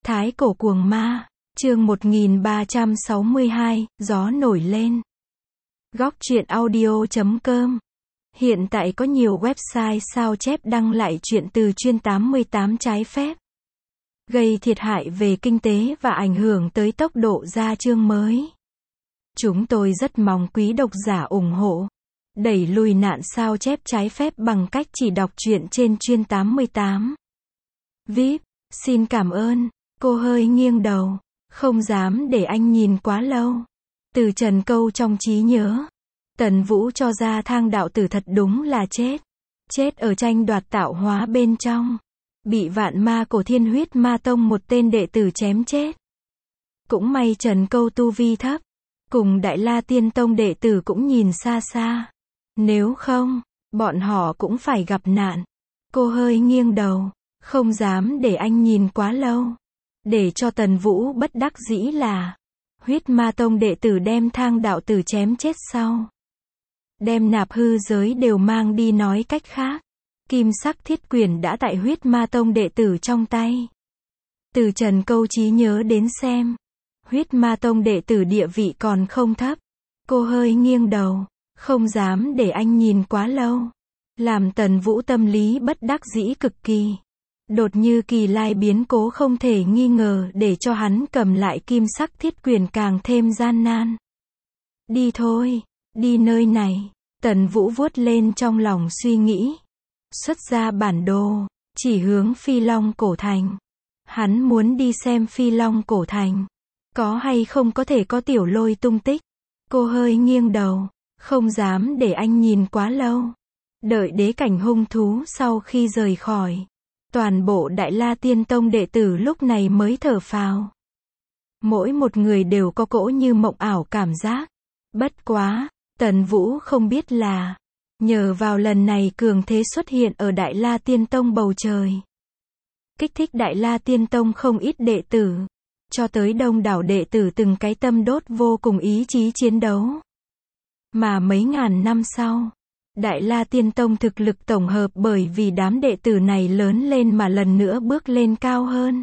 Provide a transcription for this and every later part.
Thái cổ cuồng ma, chương 1362, gió nổi lên. Góc truyện audio.com. Hiện tại có nhiều website sao chép đăng lại truyện từ chuyên 88 trái phép, gây thiệt hại về kinh tế và ảnh hưởng tới tốc độ ra chương mới. Chúng tôi rất mong quý độc giả ủng hộ, đẩy lùi nạn sao chép trái phép bằng cách chỉ đọc truyện trên chuyên 88. VIP, xin cảm ơn. Cô hơi nghiêng đầu, không dám để anh nhìn quá lâu. Từ Trần Câu trong trí nhớ, Tần Vũ cho ra Thang đạo tử thật đúng là chết. Chết ở tranh đoạt tạo hóa bên trong. Bị Vạn Ma Cổ Thiên Huyết Ma Tông một tên đệ tử chém chết. Cũng may Trần Câu tu vi thấp, cùng Đại La Tiên Tông đệ tử cũng nhìn xa xa. Nếu không, bọn họ cũng phải gặp nạn. Cô hơi nghiêng đầu, không dám để anh nhìn quá lâu. Để cho Tần Vũ bất đắc dĩ là Huyết Ma Tông đệ tử đem Thang đạo tử chém chết sau, đem nạp hư giới đều mang đi, nói cách khác, kim sắc thiết quyền đã tại Huyết Ma Tông đệ tử trong tay. Từ Trần Câu trí nhớ đến xem, Huyết Ma Tông đệ tử địa vị còn không thấp. Cô hơi nghiêng đầu, không dám để anh nhìn quá lâu, làm Tần Vũ tâm lý bất đắc dĩ cực kỳ. Đột như kỳ lai biến cố không thể nghi ngờ để cho hắn cầm lại kim sắc thiết quyền càng thêm gian nan. Đi thôi, đi nơi này. Tần Vũ vuốt lên trong lòng suy nghĩ. Xuất ra bản đồ, chỉ hướng Phi Long Cổ Thành. Hắn muốn đi xem Phi Long Cổ Thành có hay không có thể có Tiểu Lôi tung tích. Cô hơi nghiêng đầu, không dám để anh nhìn quá lâu. Đợi đế cảnh hung thú sau khi rời khỏi, toàn bộ Đại La Tiên Tông đệ tử lúc này mới thở phào. Mỗi một người đều có cỗ như mộng ảo cảm giác. Bất quá, Tần Vũ không biết là, nhờ vào lần này cường thế xuất hiện ở Đại La Tiên Tông bầu trời, kích thích Đại La Tiên Tông không ít đệ tử, cho tới đông đảo đệ tử từng cái tâm đốt vô cùng ý chí chiến đấu. Mà mấy ngàn năm sau, Đại La Tiên Tông thực lực tổng hợp bởi vì đám đệ tử này lớn lên mà lần nữa bước lên cao hơn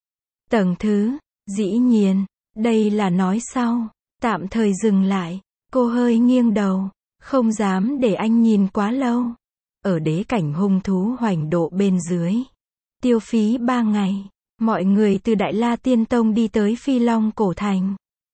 tầng thứ. Dĩ nhiên, đây là nói sau, tạm thời dừng lại. Cô hơi nghiêng đầu, không dám để anh nhìn quá lâu. Ở đế cảnh hung thú hoành độ bên dưới, tiêu phí 3 ngày, mọi người từ Đại La Tiên Tông đi tới Phi Long Cổ Thành.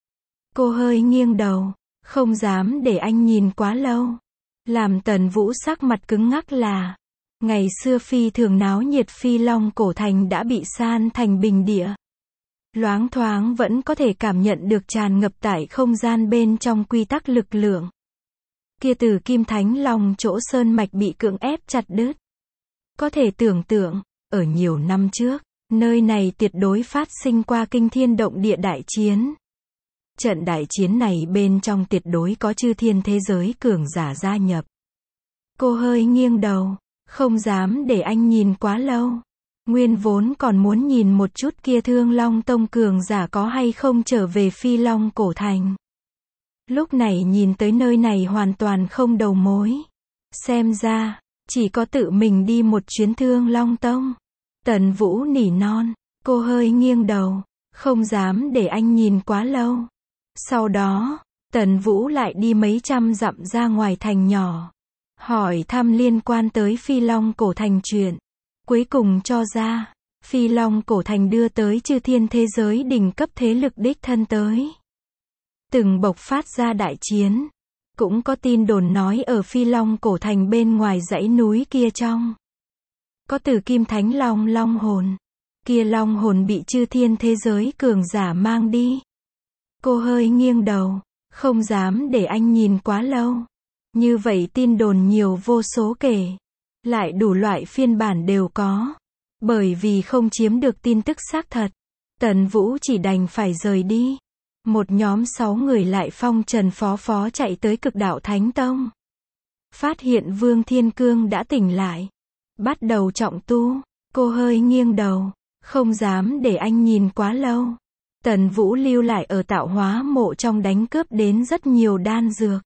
Cô hơi nghiêng đầu, không dám để anh nhìn quá lâu. Làm Tần Vũ sắc mặt cứng ngắc là, ngày xưa phi thường náo nhiệt Phi Long Cổ Thành đã bị san thành bình địa. Loáng thoáng vẫn có thể cảm nhận được tràn ngập tại không gian bên trong quy tắc lực lượng. Kia từ Kim Thánh Long chỗ sơn mạch bị cưỡng ép chặt đứt. Có thể tưởng tượng, ở nhiều năm trước, nơi này tuyệt đối phát sinh qua kinh thiên động địa đại chiến. Trận đại chiến này bên trong tuyệt đối có chư thiên thế giới cường giả gia nhập. Cô hơi nghiêng đầu, không dám để anh nhìn quá lâu. Nguyên vốn còn muốn nhìn một chút kia Thương Long Tông cường giả có hay không trở về Phi Long Cổ Thành. Lúc này nhìn tới nơi này hoàn toàn không đầu mối. Xem ra, chỉ có tự mình đi một chuyến Thương Long Tông. Tần Vũ nỉ non, cô hơi nghiêng đầu, không dám để anh nhìn quá lâu. Sau đó, Tần Vũ lại đi mấy trăm dặm ra ngoài thành nhỏ, hỏi thăm liên quan tới Phi Long Cổ Thành chuyện. Cuối cùng cho ra, Phi Long Cổ Thành đưa tới chư thiên thế giới đỉnh cấp thế lực đích thân tới. Từng bộc phát ra đại chiến. Cũng có tin đồn nói ở Phi Long Cổ Thành bên ngoài dãy núi kia trong, có từ Kim Thánh Long long hồn. Kia long hồn bị chư thiên thế giới cường giả mang đi. Cô hơi nghiêng đầu, không dám để anh nhìn quá lâu. Như vậy tin đồn nhiều vô số kể. Lại đủ loại phiên bản đều có. Bởi vì không chiếm được tin tức xác thật, Tần Vũ chỉ đành phải rời đi. Một nhóm 6 người lại phong trần phó phó chạy tới Cực Đạo Thánh Tông. Phát hiện Vương Thiên Cương đã tỉnh lại, bắt đầu trọng tu. Cô hơi nghiêng đầu, không dám để anh nhìn quá lâu. Tần Vũ lưu lại ở tạo hóa mộ trong đánh cướp đến rất nhiều đan dược.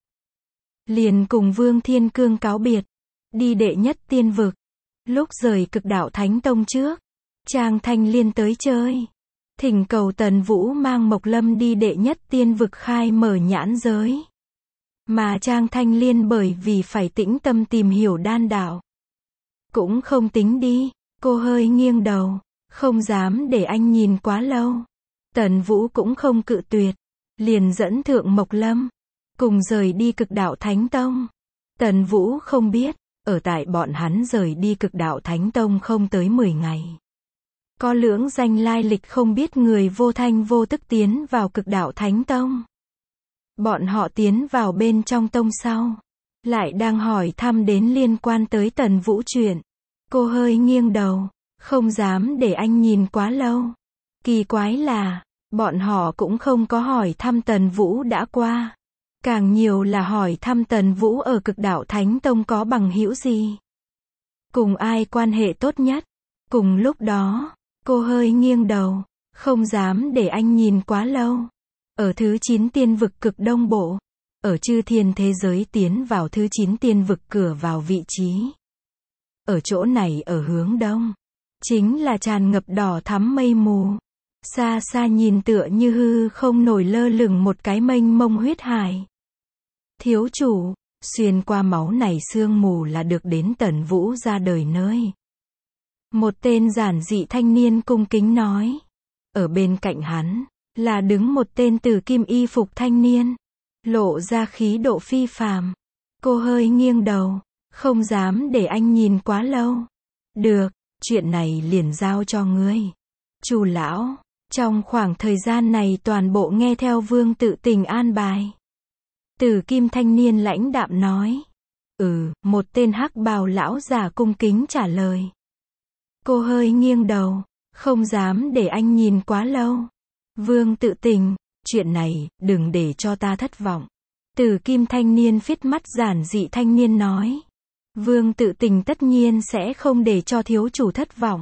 Liền cùng Vương Thiên Cương cáo biệt, đi đệ nhất tiên vực. Lúc rời Cực Đạo Thánh Tông trước, Trang Thanh Liên tới chơi. thỉnh cầu Tần Vũ mang Mộc Lâm đi đệ nhất tiên vực khai mở nhãn giới. Mà Trang Thanh Liên bởi vì phải tĩnh tâm tìm hiểu đan đạo, cũng không tính đi. Cô hơi nghiêng đầu, không dám để anh nhìn quá lâu. Tần Vũ cũng không cự tuyệt, liền dẫn Thượng Mộc Lâm cùng rời đi Cực Đạo Thánh Tông. Tần Vũ không biết, ở tại bọn hắn rời đi Cực Đạo Thánh Tông không tới 10 ngày, có lưỡng danh lai lịch không biết người vô thanh vô tức tiến vào Cực Đạo Thánh Tông. Bọn họ tiến vào bên trong tông sau, lại đang hỏi thăm đến liên quan tới Tần Vũ chuyện. Cô hơi nghiêng đầu, không dám để anh nhìn quá lâu. Kỳ quái là, bọn họ cũng không có hỏi thăm Tần Vũ đã qua. Càng nhiều là hỏi thăm Tần Vũ ở Cực Đạo Thánh Tông có bằng hữu gì, cùng ai quan hệ tốt nhất. Cùng lúc đó, cô hơi nghiêng đầu, không dám để anh nhìn quá lâu. Ở thứ 9 tiên vực cực đông bộ, ở chư thiên thế giới tiến vào thứ 9 tiên vực cửa vào vị trí. Ở chỗ này ở hướng đông, chính là tràn ngập đỏ thắm mây mù. Xa xa nhìn tựa như hư không nổi lơ lửng một cái mênh mông huyết hải. Thiếu chủ, xuyên qua máu này sương mù là được đến Tần Vũ ra đời nơi. Một tên giản dị thanh niên cung kính nói. Ở bên cạnh hắn, là đứng một tên tử kim y phục thanh niên, lộ ra khí độ phi phàm. Cô hơi nghiêng đầu, không dám để anh nhìn quá lâu. Được, chuyện này liền giao cho ngươi, Chu lão. Trong khoảng thời gian này toàn bộ nghe theo Vương Tự Tình an bài. Tử kim thanh niên lãnh đạm nói. Một tên hắc bào lão già cung kính trả lời. Cô hơi nghiêng đầu, không dám để anh nhìn quá lâu. Vương Tự Tình, chuyện này, đừng để cho ta thất vọng. Tử kim thanh niên phít mắt giản dị thanh niên nói. Vương Tự Tình tất nhiên sẽ không để cho thiếu chủ thất vọng.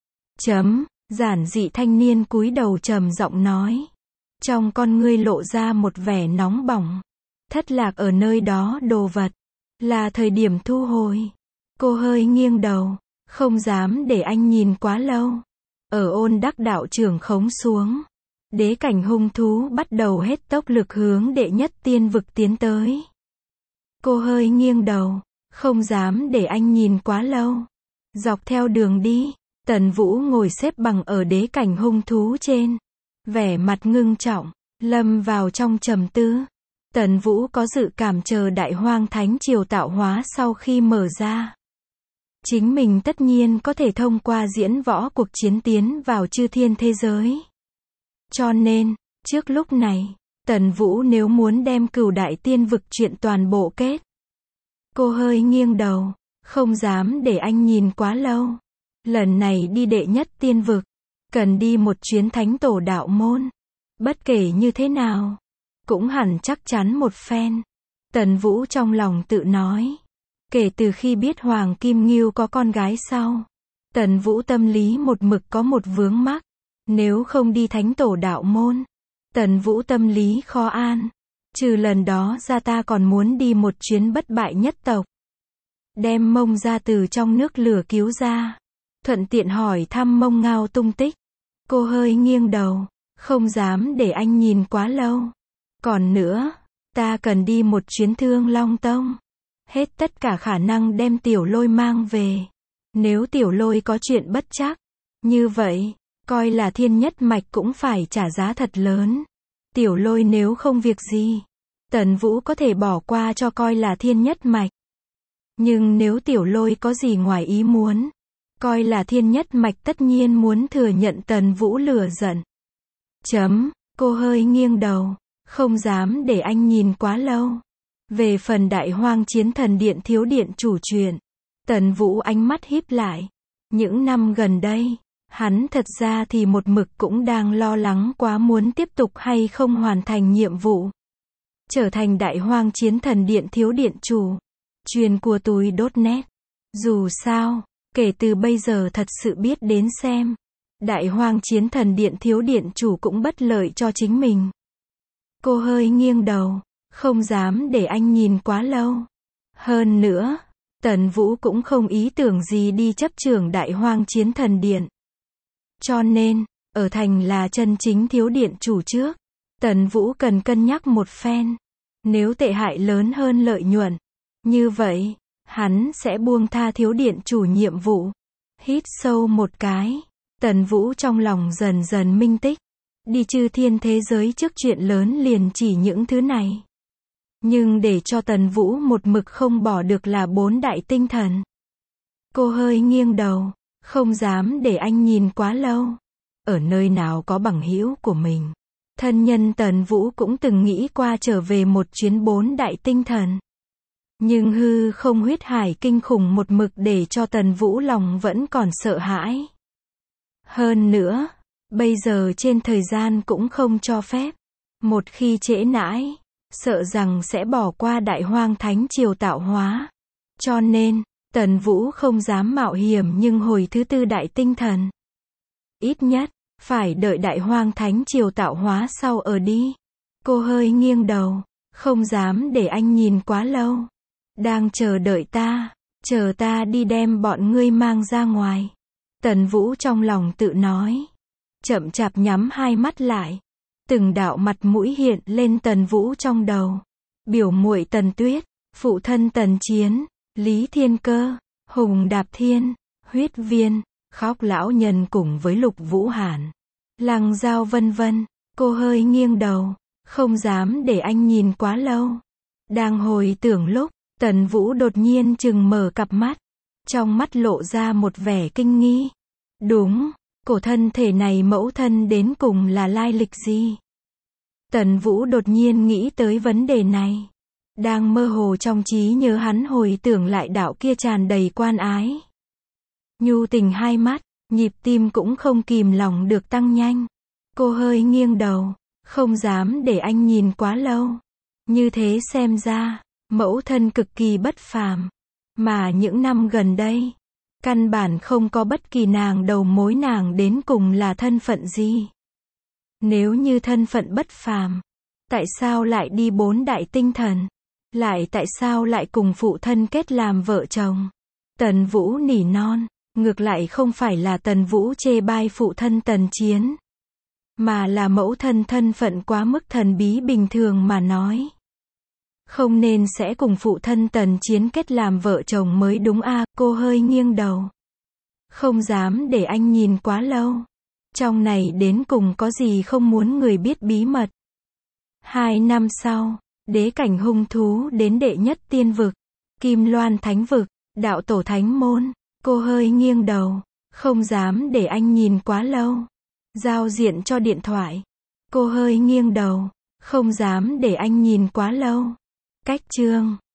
Giản dị thanh niên cúi đầu trầm giọng nói. Trong con ngươi lộ ra một vẻ nóng bỏng. Thất lạc ở nơi đó đồ vật, là thời điểm thu hồi. Cô hơi nghiêng đầu, không dám để anh nhìn quá lâu. Ở Ôn Đắc đạo trưởng khống xuống, đế cảnh hung thú bắt đầu hết tốc lực hướng đệ nhất tiên vực tiến tới. Cô hơi nghiêng đầu, không dám để anh nhìn quá lâu. Dọc theo đường đi, Tần Vũ ngồi xếp bằng ở đế cảnh hung thú trên, vẻ mặt ngưng trọng, lâm vào trong trầm tư. Tần Vũ có dự cảm chờ Đại Hoang Thánh Triều tạo hóa sau khi mở ra, chính mình tất nhiên có thể thông qua diễn võ cuộc chiến tiến vào chư thiên thế giới. Cho nên, trước lúc này, Tần Vũ nếu muốn đem Cửu Đại Tiên vực chuyện toàn bộ kết. Cô hơi nghiêng đầu, không dám để anh nhìn quá lâu. Lần này đi đệ nhất tiên vực, cần đi một chuyến thánh tổ đạo môn. Bất kể như thế nào, cũng hẳn chắc chắn một phen. Tần Vũ trong lòng tự nói. Kể từ khi biết Hoàng Kim Ngưu có con gái sau, Tần Vũ tâm lý một mực có một vướng mắc. Nếu không đi thánh tổ đạo môn, Tần Vũ tâm lý khó an. Trừ lần đó ra ta còn muốn đi một chuyến bất bại nhất tộc, đem Mông ra từ trong nước lửa cứu ra, thuận tiện hỏi thăm Mông Ngao tung tích. Cô hơi nghiêng đầu, không dám để anh nhìn quá lâu. Còn nữa, ta cần đi một chuyến Thương Long Tông, hết tất cả khả năng đem Tiểu Lôi mang về. Nếu Tiểu Lôi có chuyện bất trắc, như vậy, coi là Thiên Nhất Mạch cũng phải trả giá thật lớn. Tiểu Lôi nếu không việc gì, Tần Vũ có thể bỏ qua cho coi là Thiên Nhất Mạch. Nhưng nếu Tiểu Lôi có gì ngoài ý muốn, coi là Thiên Nhất Mạch tất nhiên muốn thừa nhận Tần Vũ lửa giận. Cô hơi nghiêng đầu, không dám để anh nhìn quá lâu. Về phần Đại Hoang Chiến Thần Điện thiếu điện chủ chuyện, Tần Vũ ánh mắt híp lại. Những năm gần đây, hắn thật ra thì một mực cũng đang lo lắng quá muốn tiếp tục hay không hoàn thành nhiệm vụ, trở thành Đại Hoang Chiến Thần Điện thiếu điện chủ. Truyền của Tui.net. Dù sao, kể từ bây giờ thật sự biết đến xem, Đại Hoang Chiến Thần Điện thiếu điện chủ cũng bất lợi cho chính mình. Cô hơi nghiêng đầu, không dám để anh nhìn quá lâu. Hơn nữa, Tần Vũ cũng không ý tưởng gì đi chấp trưởng Đại Hoang Chiến Thần Điện. Cho nên, ở thành là chân chính thiếu điện chủ trước. Tần Vũ cần cân nhắc một phen. Nếu tệ hại lớn hơn lợi nhuận, như vậy, hắn sẽ buông tha thiếu điện chủ nhiệm vụ. Hít sâu một cái, Tần Vũ trong lòng dần dần minh tích. Đi chư thiên thế giới trước chuyện lớn liền chỉ những thứ này. Nhưng để cho Tần Vũ một mực không bỏ được là 4 đại tinh thần. Cô hơi nghiêng đầu, không dám để anh nhìn quá lâu. Ở nơi nào có bằng hữu của mình, thân nhân Tần Vũ cũng từng nghĩ qua trở về một chuyến 4 đại tinh thần. Nhưng hư không huyết hải kinh khủng một mực để cho Tần Vũ lòng vẫn còn sợ hãi. Hơn nữa, bây giờ trên thời gian cũng không cho phép. Một khi trễ nãi, sợ rằng sẽ bỏ qua Đại Hoang Thánh Triều tạo hóa. Cho nên, Tần Vũ không dám mạo hiểm nhưng hồi thứ 4 đại tinh thần. Ít nhất, phải đợi Đại Hoang Thánh Triều tạo hóa sau ở đi. Cô hơi nghiêng đầu, không dám để anh nhìn quá lâu. Đang chờ đợi ta, chờ ta đi đem bọn ngươi mang ra ngoài. Tần Vũ trong lòng tự nói. Chậm chạp nhắm hai mắt lại. Từng đạo mặt mũi hiện lên Tần Vũ trong đầu. Biểu muội Tần Tuyết, phụ thân Tần Chiến, Lý Thiên Cơ, Hùng Đạp Thiên, Huyết Viên, Khóc lão nhân cùng với Lục Vũ Hàn, Lăng Giao vân vân. Cô hơi nghiêng đầu, không dám để anh nhìn quá lâu. Đang hồi tưởng lúc, Tần Vũ đột nhiên chừng mở cặp mắt. Trong mắt lộ ra một vẻ kinh nghi. Đúng, cổ thân thể này mẫu thân đến cùng là lai lịch gì? Tần Vũ đột nhiên nghĩ tới vấn đề này. Đang mơ hồ trong trí nhớ hắn hồi tưởng lại đạo kia tràn đầy quan ái. Nhu tình hai mắt, nhịp tim cũng không kìm lòng được tăng nhanh. Cô hơi nghiêng đầu, không dám để anh nhìn quá lâu. Như thế xem ra, mẫu thân cực kỳ bất phàm. Mà những năm gần đây, căn bản không có bất kỳ nàng đầu mối nàng đến cùng là thân phận gì. Nếu như thân phận bất phàm, tại sao lại đi 4 đại tinh thần? Lại tại sao lại cùng phụ thân kết làm vợ chồng? Tần Vũ nỉ non, ngược lại không phải là Tần Vũ chê bai phụ thân Tần Chiến, mà là mẫu thân thân phận quá mức thần bí bình thường mà nói. Không nên sẽ cùng phụ thân Tần Chiến kết làm vợ chồng mới đúng a. Cô hơi nghiêng đầu, không dám để anh nhìn quá lâu. Trong này đến cùng có gì không muốn người biết bí mật. 2 năm sau, đế cảnh hung thú đến đệ nhất tiên vực, Kim Loan Thánh vực, đạo tổ Thánh môn. Cô hơi nghiêng đầu, không dám để anh nhìn quá lâu. Giao diện cho điện thoại. Cô hơi nghiêng đầu, không dám để anh nhìn quá lâu. Cách chương